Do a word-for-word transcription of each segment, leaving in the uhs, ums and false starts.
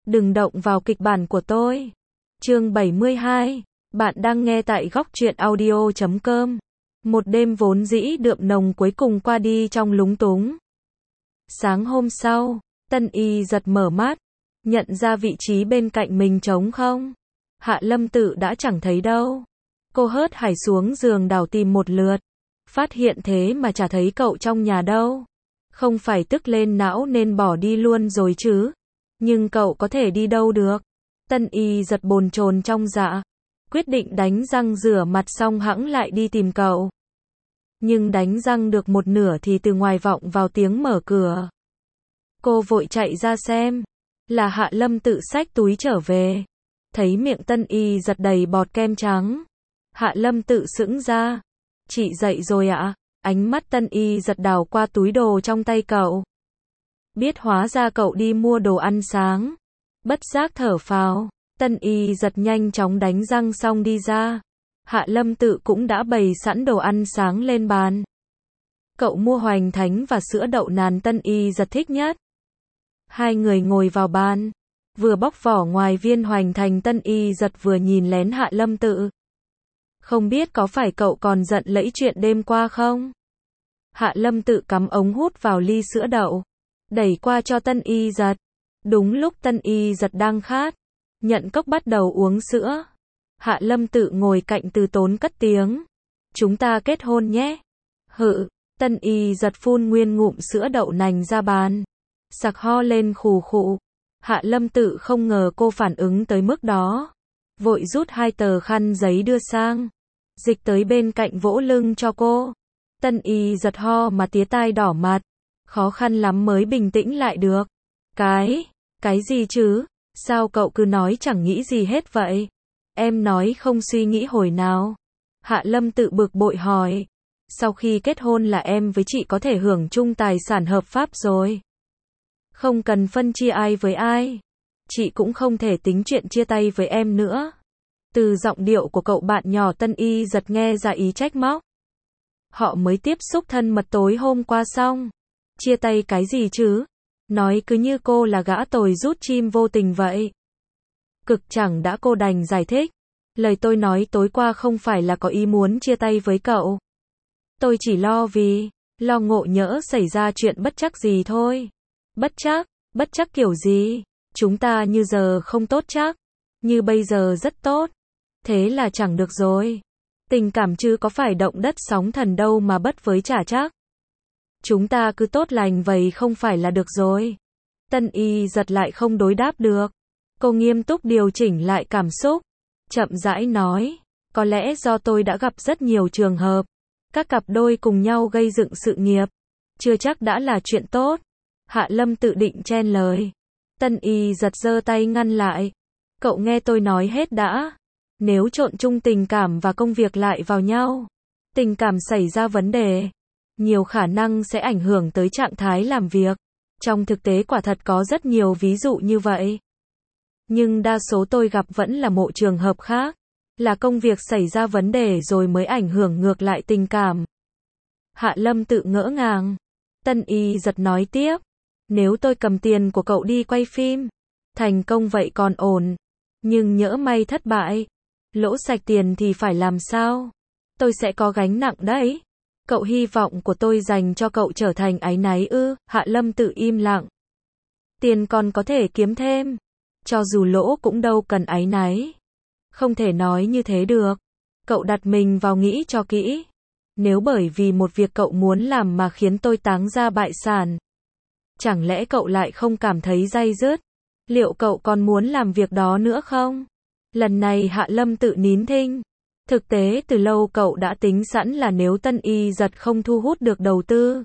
Đừng động vào kịch bản của tôi. Chương bảy mươi hai. Bạn đang nghe tại góc truyện audio chấm com. Một đêm vốn dĩ đượm nồng cuối cùng qua đi trong lúng túng. Sáng hôm sau, Tân Y giật mở mắt, nhận ra vị trí bên cạnh mình trống không. Hạ Lâm Tự đã chẳng thấy đâu. Cô hớt hải xuống giường đảo tìm một lượt, phát hiện thế mà chả thấy cậu trong nhà đâu. Không phải tức lên não nên bỏ đi luôn rồi chứ. Nhưng cậu có thể đi đâu được. Tân Y giật bồn chồn trong dạ, quyết định đánh răng rửa mặt xong hẵng lại đi tìm cậu. Nhưng đánh răng được một nửa thì từ ngoài vọng vào tiếng mở cửa. Cô vội chạy ra xem, là Hạ Lâm Tự xách túi trở về. Thấy miệng Tân Y giật đầy bọt kem trắng. Hạ Lâm Tự sững ra. Chị dậy rồi ạ? Ánh mắt Tân Y giật đảo qua túi đồ trong tay cậu. Biết hóa ra cậu đi mua đồ ăn sáng. Bất giác thở phào. Tân Y giật nhanh chóng đánh răng xong đi ra. Hạ Lâm Tự cũng đã bày sẵn đồ ăn sáng lên bàn. Cậu mua hoành thánh và sữa đậu nàn Tân Y giật thích nhất. Hai người ngồi vào bàn. Vừa bóc vỏ ngoài viên hoành thành, Tân Y giật vừa nhìn lén Hạ Lâm Tự. Không biết có phải cậu còn giận lẫy chuyện đêm qua không? Hạ Lâm Tự cắm ống hút vào ly sữa đậu, đẩy qua cho Tân Y giật. Đúng lúc Tân Y giật đang khát, nhận cốc bắt đầu uống sữa. Hạ Lâm Tự ngồi cạnh từ tốn cất tiếng. Chúng ta kết hôn nhé. Hự, Tân Y giật phun nguyên ngụm sữa đậu nành ra bàn. Sặc ho lên khù khụ. Hạ Lâm Tự không ngờ cô phản ứng tới mức đó. Vội rút hai tờ khăn giấy đưa sang. Dịch tới bên cạnh vỗ lưng cho cô. Tân Y giật ho mà tía tai đỏ mặt. Khó khăn lắm mới bình tĩnh lại được. Cái, cái gì chứ? Sao cậu cứ nói chẳng nghĩ gì hết vậy? Em nói không suy nghĩ hồi nào. Hạ Lâm Tự bực bội hỏi. Sau khi kết hôn là em với chị có thể hưởng chung tài sản hợp pháp rồi. Không cần phân chia ai với ai. Chị cũng không thể tính chuyện chia tay với em nữa. Từ giọng điệu của cậu bạn nhỏ, Tân Y giật nghe ra ý trách móc. Họ mới tiếp xúc thân mật tối hôm qua xong. Chia tay cái gì chứ? Nói cứ như cô là gã tồi rút chim vô tình vậy. Cực chẳng đã, cô đành giải thích. Lời tôi nói tối qua không phải là có ý muốn chia tay với cậu. Tôi chỉ lo vì, lo ngộ nhỡ xảy ra chuyện bất trắc gì thôi. Bất trắc? Bất trắc kiểu gì? Chúng ta như giờ không tốt chắc. Như bây giờ rất tốt. Thế là chẳng được rồi. Tình cảm chứ có phải động đất sóng thần đâu mà bất với chả chắc. Chúng ta cứ tốt lành vậy không phải là được rồi. Tân Y giật lại không đối đáp được. Cô nghiêm túc điều chỉnh lại cảm xúc. Chậm rãi nói. Có lẽ do tôi đã gặp rất nhiều trường hợp. Các cặp đôi cùng nhau gây dựng sự nghiệp. Chưa chắc đã là chuyện tốt. Hạ Lâm Tự định chen lời. Tân Y giật giơ tay ngăn lại. Cậu nghe tôi nói hết đã. Nếu trộn chung tình cảm và công việc lại vào nhau, tình cảm xảy ra vấn đề, nhiều khả năng sẽ ảnh hưởng tới trạng thái làm việc. Trong thực tế quả thật có rất nhiều ví dụ như vậy. Nhưng đa số tôi gặp vẫn là một trường hợp khác. Là công việc xảy ra vấn đề rồi mới ảnh hưởng ngược lại tình cảm. Hạ Lâm Tự ngỡ ngàng. Tân Y giật nói tiếp. Nếu tôi cầm tiền của cậu đi quay phim, thành công vậy còn ổn. Nhưng nhỡ may thất bại, lỗ sạch tiền thì phải làm sao? Tôi sẽ có gánh nặng đấy. Cậu hy vọng của tôi dành cho cậu trở thành áy náy ư? Hạ Lâm Tự im lặng. Tiền còn có thể kiếm thêm. Cho dù lỗ cũng đâu cần áy náy. Không thể nói như thế được. Cậu đặt mình vào nghĩ cho kỹ. Nếu bởi vì một việc cậu muốn làm mà khiến tôi táng ra bại sản, chẳng lẽ cậu lại không cảm thấy day dứt? Liệu cậu còn muốn làm việc đó nữa không? Lần này Hạ Lâm Tự nín thinh. Thực tế từ lâu cậu đã tính sẵn là nếu Tân Y giật không thu hút được đầu tư,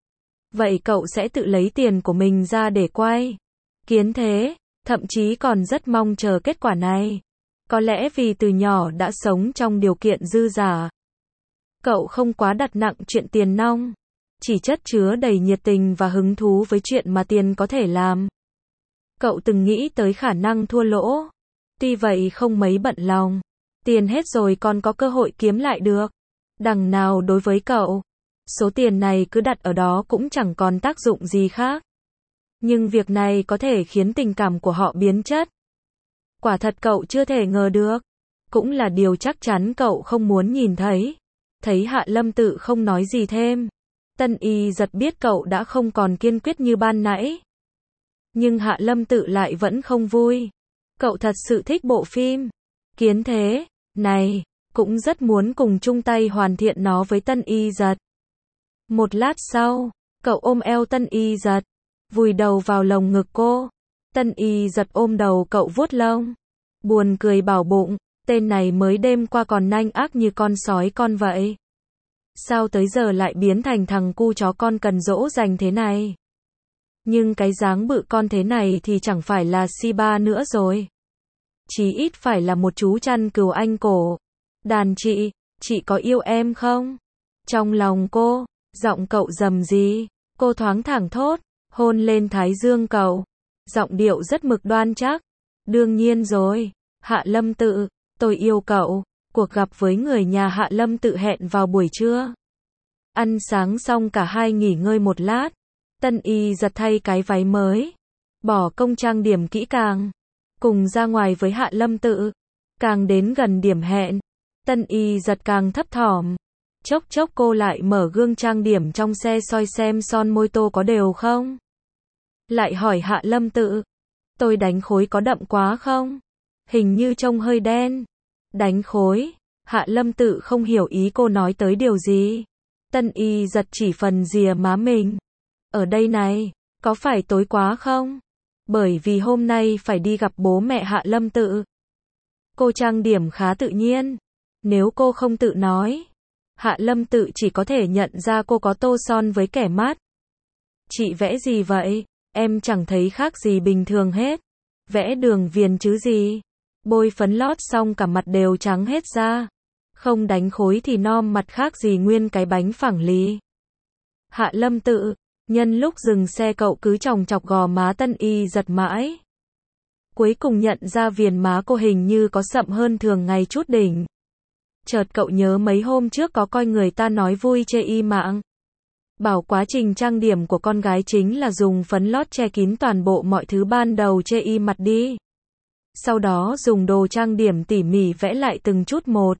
vậy cậu sẽ tự lấy tiền của mình ra để quay. Kiến thế, thậm chí còn rất mong chờ kết quả này. Có lẽ vì từ nhỏ đã sống trong điều kiện dư giả. Cậu không quá đặt nặng chuyện tiền nong. Chỉ chất chứa đầy nhiệt tình và hứng thú với chuyện mà tiền có thể làm. Cậu từng nghĩ tới khả năng thua lỗ. Tuy vậy không mấy bận lòng. Tiền hết rồi còn có cơ hội kiếm lại được. Đằng nào đối với cậu, số tiền này cứ đặt ở đó cũng chẳng còn tác dụng gì khác. Nhưng việc này có thể khiến tình cảm của họ biến chất. Quả thật cậu chưa thể ngờ được. Cũng là điều chắc chắn cậu không muốn nhìn thấy. Thấy Hạ Lâm Tự không nói gì thêm. Tân Y giật biết cậu đã không còn kiên quyết như ban nãy. Nhưng Hạ Lâm Tự lại vẫn không vui. Cậu thật sự thích bộ phim Kiến Thế này, cũng rất muốn cùng chung tay hoàn thiện nó với Tân Y giật. Một lát sau, cậu ôm eo Tân Y giật, vùi đầu vào lồng ngực cô. Tân Y giật ôm đầu cậu vuốt lông. Buồn cười bảo bụng, tên này mới đêm qua còn nanh ác như con sói con vậy. Sao tới giờ lại biến thành thằng cu chó con cần dỗ dành thế này? Nhưng cái dáng bự con thế này thì chẳng phải là Shiba nữa rồi. Chí ít phải là một chú chăn cừu Anh cổ. Đàn chị, chị có yêu em không? Trong lòng cô, giọng cậu rầm gì? Cô thoáng thẳng thốt, hôn lên thái dương cậu. Giọng điệu rất mực đoan chắc. Đương nhiên rồi, Hạ Lâm Tự, tôi yêu cậu. Cuộc gặp với người nhà Hạ Lâm Tự hẹn vào buổi trưa. Ăn sáng xong cả hai nghỉ ngơi một lát. Tân Y giật thay cái váy mới. Bỏ công trang điểm kỹ càng. Cùng ra ngoài với Hạ Lâm Tự. Càng đến gần điểm hẹn, Tân Y giật càng thấp thỏm. Chốc chốc cô lại mở gương trang điểm trong xe soi xem son môi tô có đều không. Lại hỏi Hạ Lâm Tự, tôi đánh khối có đậm quá không? Hình như trông hơi đen. Đánh khối? Hạ Lâm Tự không hiểu ý cô nói tới điều gì. Tân Y giật chỉ phần rìa má mình. Ở đây này, có phải tối quá không? Bởi vì hôm nay phải đi gặp bố mẹ Hạ Lâm Tự. Cô trang điểm khá tự nhiên. Nếu cô không tự nói, Hạ Lâm Tự chỉ có thể nhận ra cô có tô son với kẻ mắt. Chị vẽ gì vậy? Em chẳng thấy khác gì bình thường hết. Vẽ đường viền chứ gì. Bôi phấn lót xong cả mặt đều trắng hết ra. Không đánh khối thì nom mặt khác gì nguyên cái bánh phẳng lì. Hạ Lâm Tự, nhân lúc dừng xe cậu cứ chòng chọc gò má Tân Y giật mãi. Cuối cùng nhận ra viền má cô hình như có sậm hơn thường ngày chút đỉnh. Chợt cậu nhớ mấy hôm trước có coi người ta nói vui chê y mạng. Bảo quá trình trang điểm của con gái chính là dùng phấn lót che kín toàn bộ mọi thứ ban đầu chê y mặt đi. Sau đó dùng đồ trang điểm tỉ mỉ vẽ lại từng chút một.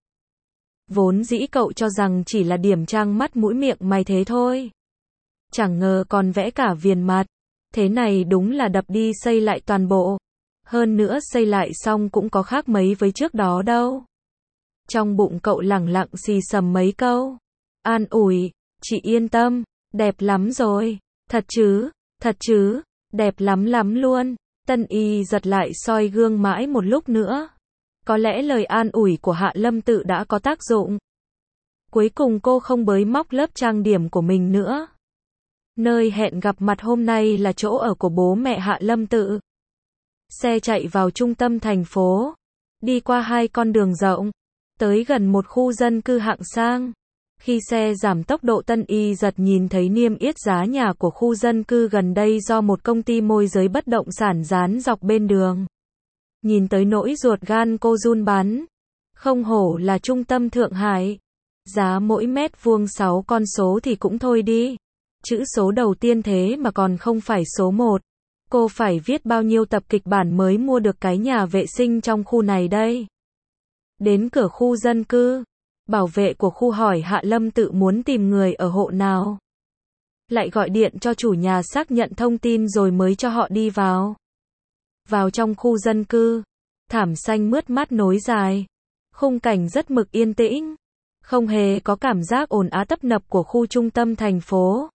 Vốn dĩ cậu cho rằng chỉ là điểm trang mắt mũi miệng mày thế thôi. Chẳng ngờ còn vẽ cả viền mặt. Thế này đúng là đập đi xây lại toàn bộ. Hơn nữa xây lại xong cũng có khác mấy với trước đó đâu. Trong bụng cậu lẳng lặng xì xầm mấy câu. An ủi, chị yên tâm, đẹp lắm rồi. Thật chứ, thật chứ, đẹp lắm lắm luôn. Tân Y giật lại soi gương mãi một lúc nữa. Có lẽ lời an ủi của Hạ Lâm Tự đã có tác dụng. Cuối cùng cô không bới móc lớp trang điểm của mình nữa. Nơi hẹn gặp mặt hôm nay là chỗ ở của bố mẹ Hạ Lâm Tự. Xe chạy vào trung tâm thành phố. Đi qua hai con đường rộng. Tới gần một khu dân cư hạng sang. Khi xe giảm tốc độ Tân Y giật nhìn thấy niêm yết giá nhà của khu dân cư gần đây do một công ty môi giới bất động sản dán dọc bên đường. Nhìn tới nỗi ruột gan cô run bắn. Không hổ là trung tâm Thượng Hải. Giá mỗi mét vuông sáu con số thì cũng thôi đi. Chữ số đầu tiên thế mà còn không phải số một. Cô phải viết bao nhiêu tập kịch bản mới mua được cái nhà vệ sinh trong khu này đây. Đến cửa khu dân cư. Bảo vệ của khu hỏi Hạ Lâm Tự muốn tìm người ở hộ nào. Lại gọi điện cho chủ nhà xác nhận thông tin rồi mới cho họ đi vào. Vào trong khu dân cư. Thảm xanh mướt mát nối dài. Khung cảnh rất mực yên tĩnh. Không hề có cảm giác ồn ào tấp nập của khu trung tâm thành phố.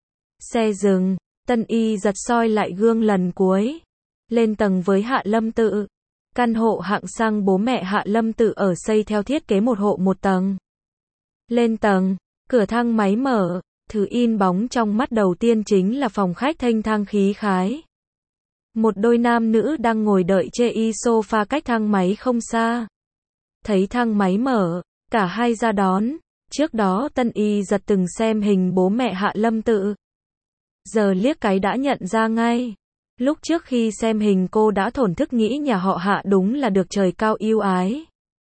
Xe dừng. Tân Y giật soi lại gương lần cuối. Lên tầng với Hạ Lâm Tự. Căn hộ hạng sang bố mẹ Hạ Lâm Tự ở xây theo thiết kế một hộ một tầng. Lên tầng, cửa thang máy mở, thứ in bóng trong mắt đầu tiên chính là phòng khách thênh thang khí khái. Một đôi nam nữ đang ngồi đợi chê y sofa cách thang máy không xa. Thấy thang máy mở, cả hai ra đón. Trước đó Tân Y giật từng xem hình bố mẹ Hạ Lâm Tự. Giờ liếc cái đã nhận ra ngay. Lúc trước khi xem hình cô đã thổn thức nghĩ nhà họ Hạ đúng là được trời cao yêu ái.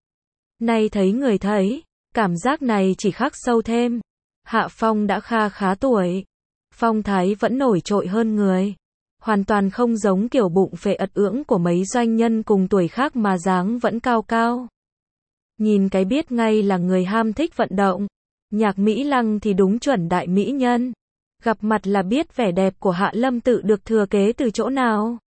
Nay thấy người thấy, cảm giác này chỉ khắc sâu thêm. Hạ Phong đã kha khá tuổi. Phong thái vẫn nổi trội hơn người. Hoàn toàn không giống kiểu bụng phệ ật ưỡng của mấy doanh nhân cùng tuổi khác mà dáng vẫn cao cao. Nhìn cái biết ngay là người ham thích vận động. Nhạc Mỹ Lăng thì đúng chuẩn đại mỹ nhân. Gặp mặt là biết vẻ đẹp của Hạ Lâm Tự được thừa kế từ chỗ nào.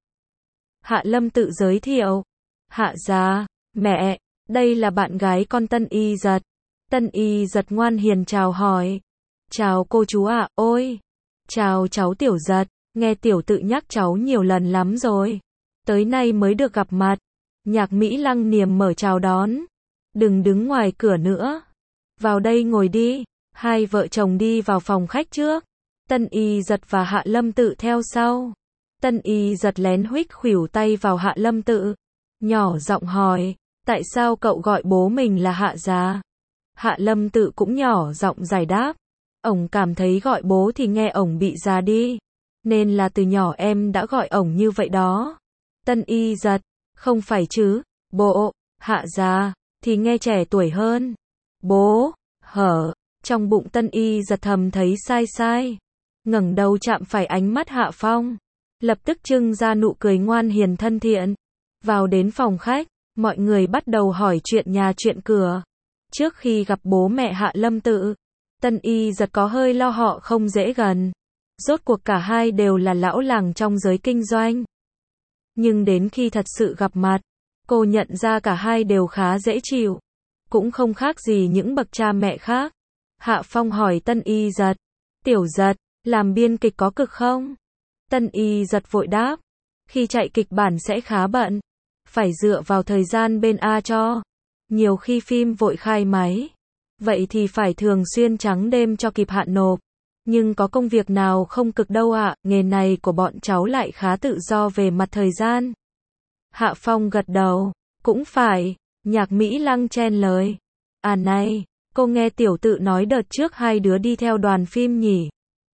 Hạ Lâm Tự giới thiệu. Hạ gia, mẹ, đây là bạn gái con Tân Y Dật. Tân Y Dật ngoan hiền chào hỏi. Chào cô chú ạ, à, ôi. Chào cháu Tiểu Dật, nghe Tiểu Tự nhắc cháu nhiều lần lắm rồi. Tới nay mới được gặp mặt. Nhạc Mỹ Lăng niềm mở chào đón. Đừng đứng ngoài cửa nữa. Vào đây ngồi đi. Hai vợ chồng đi vào phòng khách trước. Tân Y Dật và Hạ Lâm Tự theo sau. Tân Y Dật lén huých khuỷu tay vào Hạ Lâm Tự. Nhỏ giọng hỏi, tại sao cậu gọi bố mình là Hạ gia? Hạ Lâm Tự cũng nhỏ giọng giải đáp. Ổng cảm thấy gọi bố thì nghe ổng bị già đi. Nên là từ nhỏ em đã gọi ổng như vậy đó. Tân Y Dật, không phải chứ, bộ, Hạ gia, thì nghe trẻ tuổi hơn. Bố, hở, trong bụng Tân Y Dật thầm thấy sai sai. Ngẩng đầu chạm phải ánh mắt Hạ Phong. Lập tức trưng ra nụ cười ngoan hiền thân thiện. Vào đến phòng khách, mọi người bắt đầu hỏi chuyện nhà chuyện cửa. Trước khi gặp bố mẹ Hạ Lâm Tự, Tân Y Dật có hơi lo họ không dễ gần. Rốt cuộc cả hai đều là lão làng trong giới kinh doanh. Nhưng đến khi thật sự gặp mặt, cô nhận ra cả hai đều khá dễ chịu. Cũng không khác gì những bậc cha mẹ khác. Hạ Phong hỏi Tân Y Dật. Tiểu Dật, làm biên kịch có cực không? Tân Y Dật vội đáp. Khi chạy kịch bản sẽ khá bận. Phải dựa vào thời gian bên A cho. Nhiều khi phim vội khai máy. Vậy thì phải thường xuyên trắng đêm cho kịp hạn nộp. Nhưng có công việc nào không cực đâu ạ, à, nghề này của bọn cháu lại khá tự do về mặt thời gian. Hạ Phong gật đầu. Cũng phải. Nhạc Mỹ Lăng chen lời. À này, cô nghe Tiểu Tự nói đợt trước hai đứa đi theo đoàn phim nhỉ?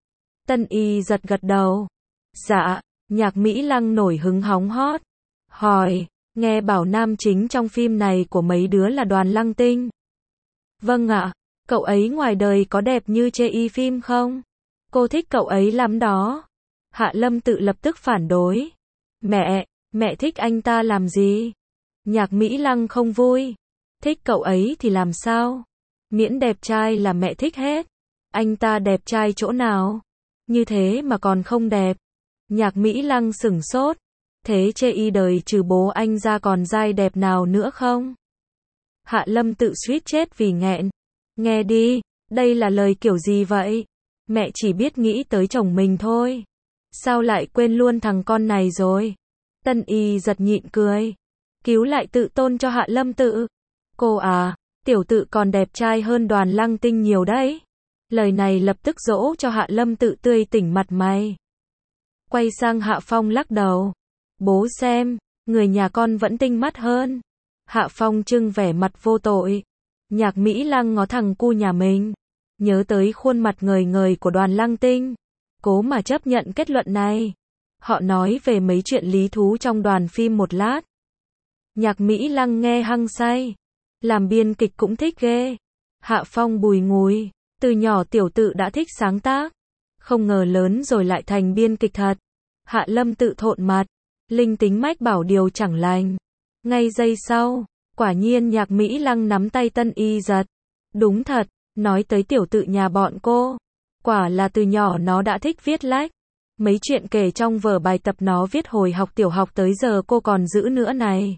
Tân Y Dật gật đầu. Dạ, Nhạc Mỹ Lăng nổi hứng hóng hot. Hỏi, nghe bảo nam chính trong phim này của mấy đứa là Đoàn Lăng Tinh. Vâng ạ, cậu ấy ngoài đời có đẹp như chê y phim không? Cô thích cậu ấy lắm đó. Hạ Lâm Tự lập tức phản đối. Mẹ, mẹ thích anh ta làm gì? Nhạc Mỹ Lăng không vui. Thích cậu ấy thì làm sao? Miễn đẹp trai là mẹ thích hết. Anh ta đẹp trai chỗ nào? Như thế mà còn không đẹp. Nhạc Mỹ Lăng sửng sốt. Thế chê y đời trừ bố anh ra còn giai đẹp nào nữa không? Hạ Lâm Tự suýt chết vì nghẹn. Nghe đi, đây là lời kiểu gì vậy? Mẹ chỉ biết nghĩ tới chồng mình thôi. Sao lại quên luôn thằng con này rồi? Tân Y Dật nhịn cười. Cứu lại tự tôn cho Hạ Lâm Tự. Cô à, Tiểu Tự còn đẹp trai hơn Đoàn Lăng Tinh nhiều đấy. Lời này lập tức dỗ cho Hạ Lâm Tự tươi tỉnh mặt mày. Quay sang Hạ Phong lắc đầu. Bố xem, người nhà con vẫn tinh mắt hơn. Hạ Phong trưng vẻ mặt vô tội. Nhạc Mỹ Lăng ngó thằng cu nhà mình. Nhớ tới khuôn mặt ngời ngời của Đoàn Lăng Tinh. Cố mà chấp nhận kết luận này. Họ nói về mấy chuyện lý thú trong đoàn phim một lát. Nhạc Mỹ Lăng nghe hăng say. Làm biên kịch cũng thích ghê. Hạ Phong bùi ngùi. Từ nhỏ Tiểu Tự đã thích sáng tác. Không ngờ lớn rồi lại thành biên kịch thật. Hạ Lâm Tự thộn mặt. Linh tính mách bảo điều chẳng lành. Ngay giây sau, quả nhiên Nhạc Mỹ Lăng nắm tay Tân Y Dật. Đúng thật, nói tới Tiểu Tự nhà bọn cô. Quả là từ nhỏ nó đã thích viết lách. Mấy chuyện kể trong vở bài tập nó viết hồi học tiểu học tới giờ cô còn giữ nữa này.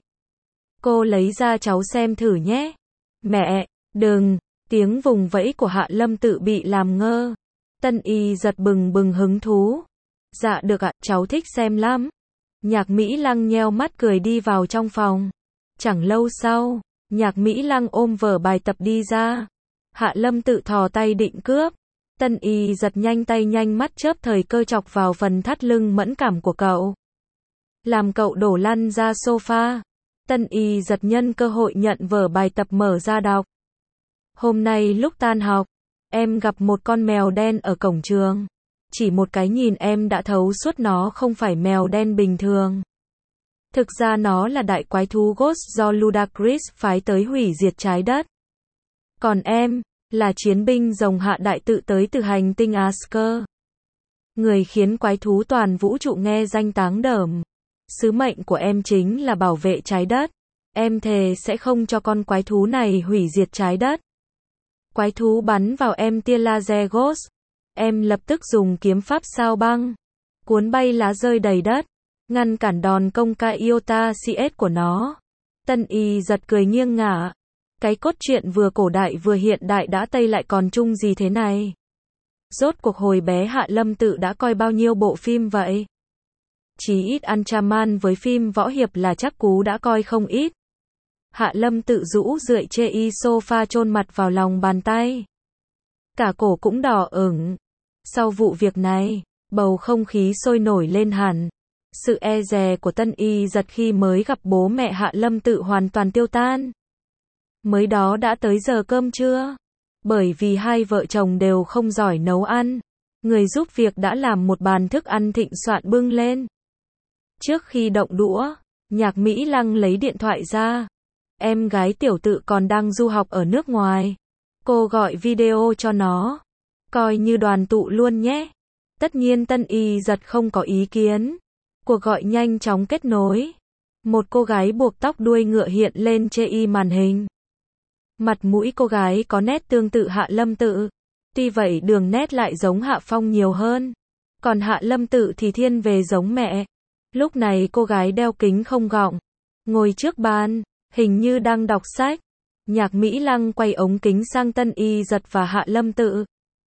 Cô lấy ra cháu xem thử nhé. Mẹ, đừng, tiếng vùng vẫy của Hạ Lâm Tự bị làm ngơ. Tân Y Dật bừng bừng hứng thú. Dạ được ạ, cháu thích xem lắm. Nhạc Mỹ Lăng nheo mắt cười đi vào trong phòng. Chẳng lâu sau, Nhạc Mỹ Lăng ôm vở bài tập đi ra. Hạ Lâm Tự thò tay định cướp. Tân Y Dật nhanh tay nhanh mắt chớp thời cơ chọc vào phần thắt lưng mẫn cảm của cậu. Làm cậu đổ lăn ra sofa. Tân Y Dật nhân cơ hội nhận vở bài tập mở ra đọc. Hôm nay lúc tan học, em gặp một con mèo đen ở cổng trường. Chỉ một cái nhìn em đã thấu suốt nó không phải mèo đen bình thường. Thực ra nó là đại quái thú Ghost do Ludacris phái tới hủy diệt trái đất. Còn em, là chiến binh rồng Hạ Đại Tự tới từ hành tinh Asker. Người khiến quái thú toàn vũ trụ nghe danh táng đờm. Sứ mệnh của em chính là bảo vệ trái đất. Em thề sẽ không cho con quái thú này hủy diệt trái đất. Quái thú bắn vào em tia laser Ghost. Em lập tức dùng kiếm pháp sao băng, cuốn bay lá rơi đầy đất, ngăn cản đòn công ca Iota xê ét của nó. Tân Y giật cười nghiêng ngả. Cái cốt truyện vừa cổ đại vừa hiện đại đã Tây lại còn chung gì thế này? Rốt cuộc hồi bé Hạ Lâm Tự đã coi bao nhiêu bộ phim vậy? Chí ít Ultraman với phim võ hiệp là chắc cú đã coi không ít. Hạ Lâm Tự rũ rượi chê y sofa chôn mặt vào lòng bàn tay. Cả cổ cũng đỏ ửng. Sau vụ việc này, bầu không khí sôi nổi lên hẳn. Sự e dè của Tân Y giật khi mới gặp bố mẹ Hạ Lâm Tự hoàn toàn tiêu tan. Mới đó đã tới giờ cơm trưa. Bởi vì hai vợ chồng đều không giỏi nấu ăn, người giúp việc đã làm một bàn thức ăn thịnh soạn bưng lên. Trước khi động đũa, Nhạc Mỹ Lăng lấy điện thoại ra. Em gái Tiểu Tự còn đang du học ở nước ngoài. Cô gọi video cho nó. Coi như đoàn tụ luôn nhé. Tất nhiên Tân Y giật không có ý kiến. Cuộc gọi nhanh chóng kết nối. Một cô gái buộc tóc đuôi ngựa hiện lên chê y màn hình. Mặt mũi cô gái có nét tương tự Hạ Lâm Tự. Tuy vậy đường nét lại giống Hạ Phong nhiều hơn. Còn Hạ Lâm Tự thì thiên về giống mẹ. Lúc này cô gái đeo kính không gọng, ngồi trước bàn, hình như đang đọc sách. Nhạc Mỹ Lăng quay ống kính sang Tân Y giật và Hạ Lâm Tự.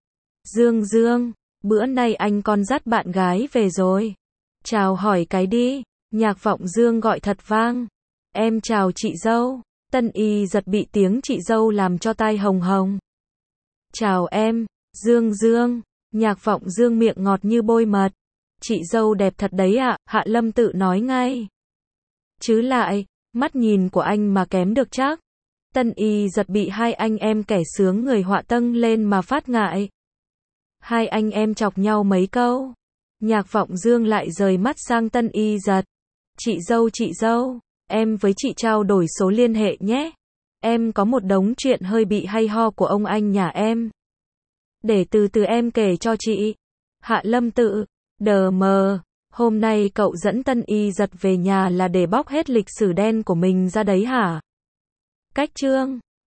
Dương Dương, bữa nay anh con dắt bạn gái về rồi. Chào hỏi cái đi. Nhạc Vọng Dương gọi thật vang. Em chào chị dâu. Tân Y giật bị tiếng chị dâu làm cho tai hồng hồng. Chào em, Dương Dương. Nhạc Vọng Dương miệng ngọt như bôi mật. Chị dâu đẹp thật đấy ạ, Hạ Lâm Tự nói ngay. Chứ lại, mắt nhìn của anh mà kém được chắc. Tân Y giật bị hai anh em kẻ sướng người họa tâng lên mà phát ngại. Hai anh em chọc nhau mấy câu. Nhạc Vọng Dương lại rời mắt sang Tân Y giật. Chị dâu chị dâu, em với chị trao đổi số liên hệ nhé. Em có một đống chuyện hơi bị hay ho của ông anh nhà em. Để từ từ em kể cho chị. Hạ Lâm Tự, đờ mờ, hôm nay cậu dẫn Tân Y giật về nhà là để bóc hết lịch sử đen của mình ra đấy hả? Cách chương